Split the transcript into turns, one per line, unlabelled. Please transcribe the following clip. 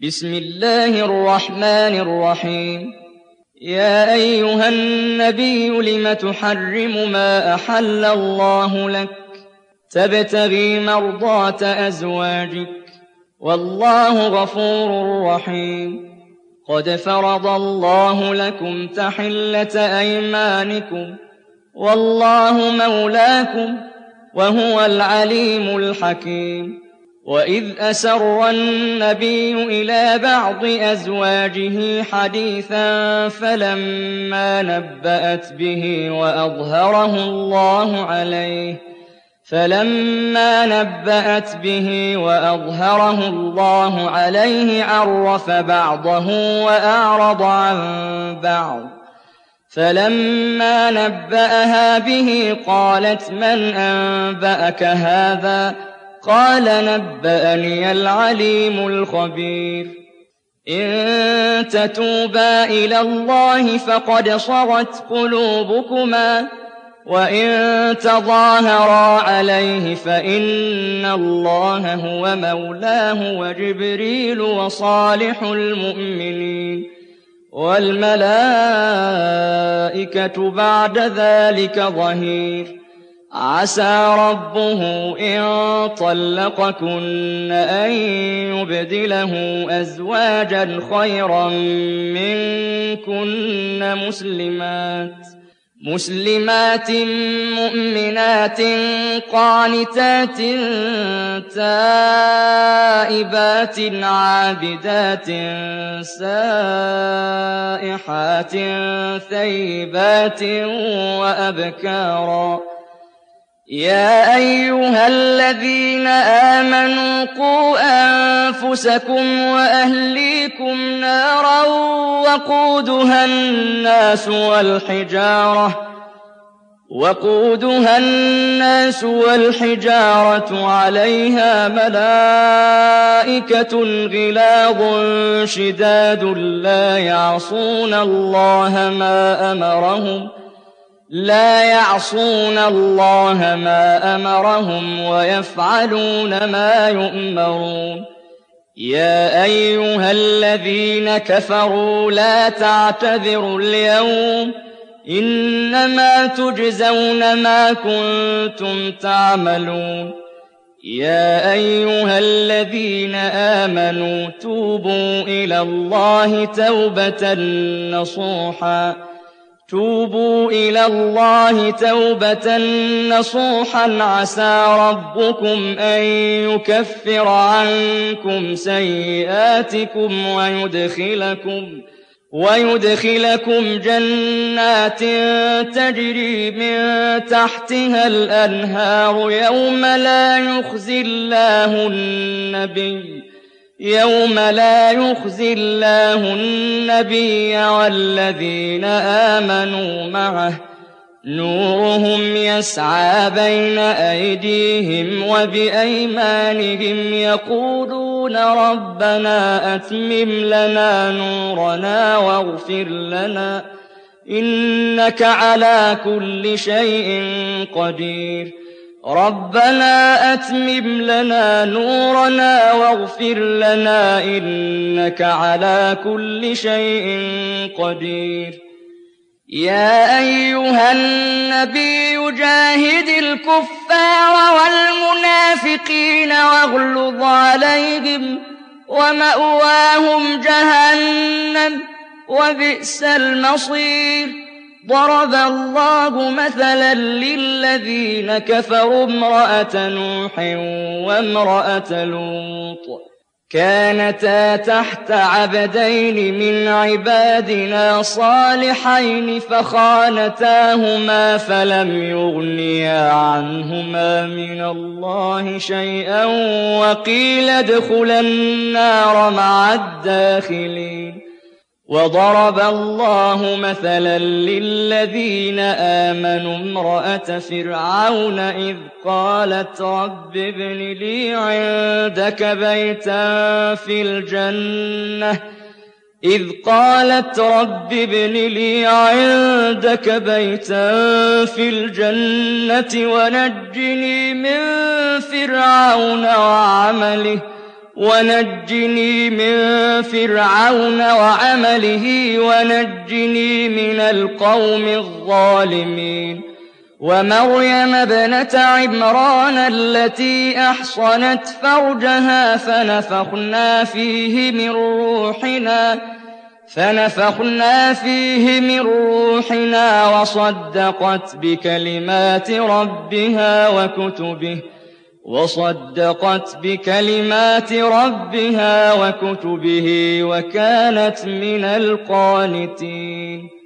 بسم الله الرحمن الرحيم. يا أيها النبي لم تحرم ما أحل الله لك تبتغي مرضات أزواجك والله غفور رحيم. قد فرض الله لكم تحلة أيمانكم والله مولاكم وهو العليم الحكيم. وإذ أسر النبي إلى بعض أزواجه حديثا فلما نبأت به وأظهره الله عليه عرف بعضه وأعرض عن بعض. فلما نبأها به قالت من أنبأك هذا؟ قال نبأني العليم الخبير. إن تتوبا إلى الله فقد صغت قلوبكما وإن تظاهرا عليه فإن الله هو مولاه وجبريل وصالح المؤمنين والملائكة بعد ذلك ظهير. عسى ربه إن طلقكن أن يبدله أزواجا خيرا منكن مسلمات مؤمنات قانتات تائبات عابدات سائحات ثيبات وأبكارا. يا أيها الذين آمنوا قوا أنفسكم وأهليكم نارا وقودها الناس والحجارة عليها ملائكة غلاظ شداد لا يعصون الله ما أمرهم ويفعلون ما يؤمرون. يا أيها الذين كفروا لا تعتذروا اليوم إنما تجزون ما كنتم تعملون. يا أيها الذين آمنوا توبوا إلى الله توبة نصوحا عسى ربكم أن يكفر عنكم سيئاتكم ويدخلكم جنات تجري من تحتها الأنهار يوم لا يخزي الله النبي والذين آمنوا معه نورهم يسعى بين أيديهم وبأيمانهم يقولون ربنا أتمم لنا نورنا واغفر لنا إنك على كل شيء قدير. ربنا أتمم لنا نورنا واغفر لنا إنك على كل شيء قدير. يا أيها النبي جاهد الكفار والمنافقين واغلظ عليهم ومأواهم جهنم وبئس المصير. ضرب الله مثلا للذين كفروا امرأة نوح وامرأة لوط كانتا تحت عبدين من عبادنا صالحين فخانتاهما فلم يغنيا عنهما من الله شيئا وقيل ادخلا النار مع الداخلين. وضرب الله مثلا للذين آمنوا امرأة فرعون إذ قالت رب ابن لي عندك بيتا في الجنة ونجني من فرعون فِرْعَوْنَ وَعَمَلِهِ وَنَجِّنِي مِنَ الْقَوْمِ الظَّالِمِينَ وَمَرْيَمَ ابْنَتَ عِمْرَانَ الَّتِي أَحْصَنَتْ فَرْجَهَا فَنَفَخْنَا فِيهِ مِن رُّوحِنَا وَصَدَّقَتْ بِكَلِمَاتِ رَبِّهَا وَكُتُبِهِ وَكَانَتْ مِنَ الْقَانِتِينَ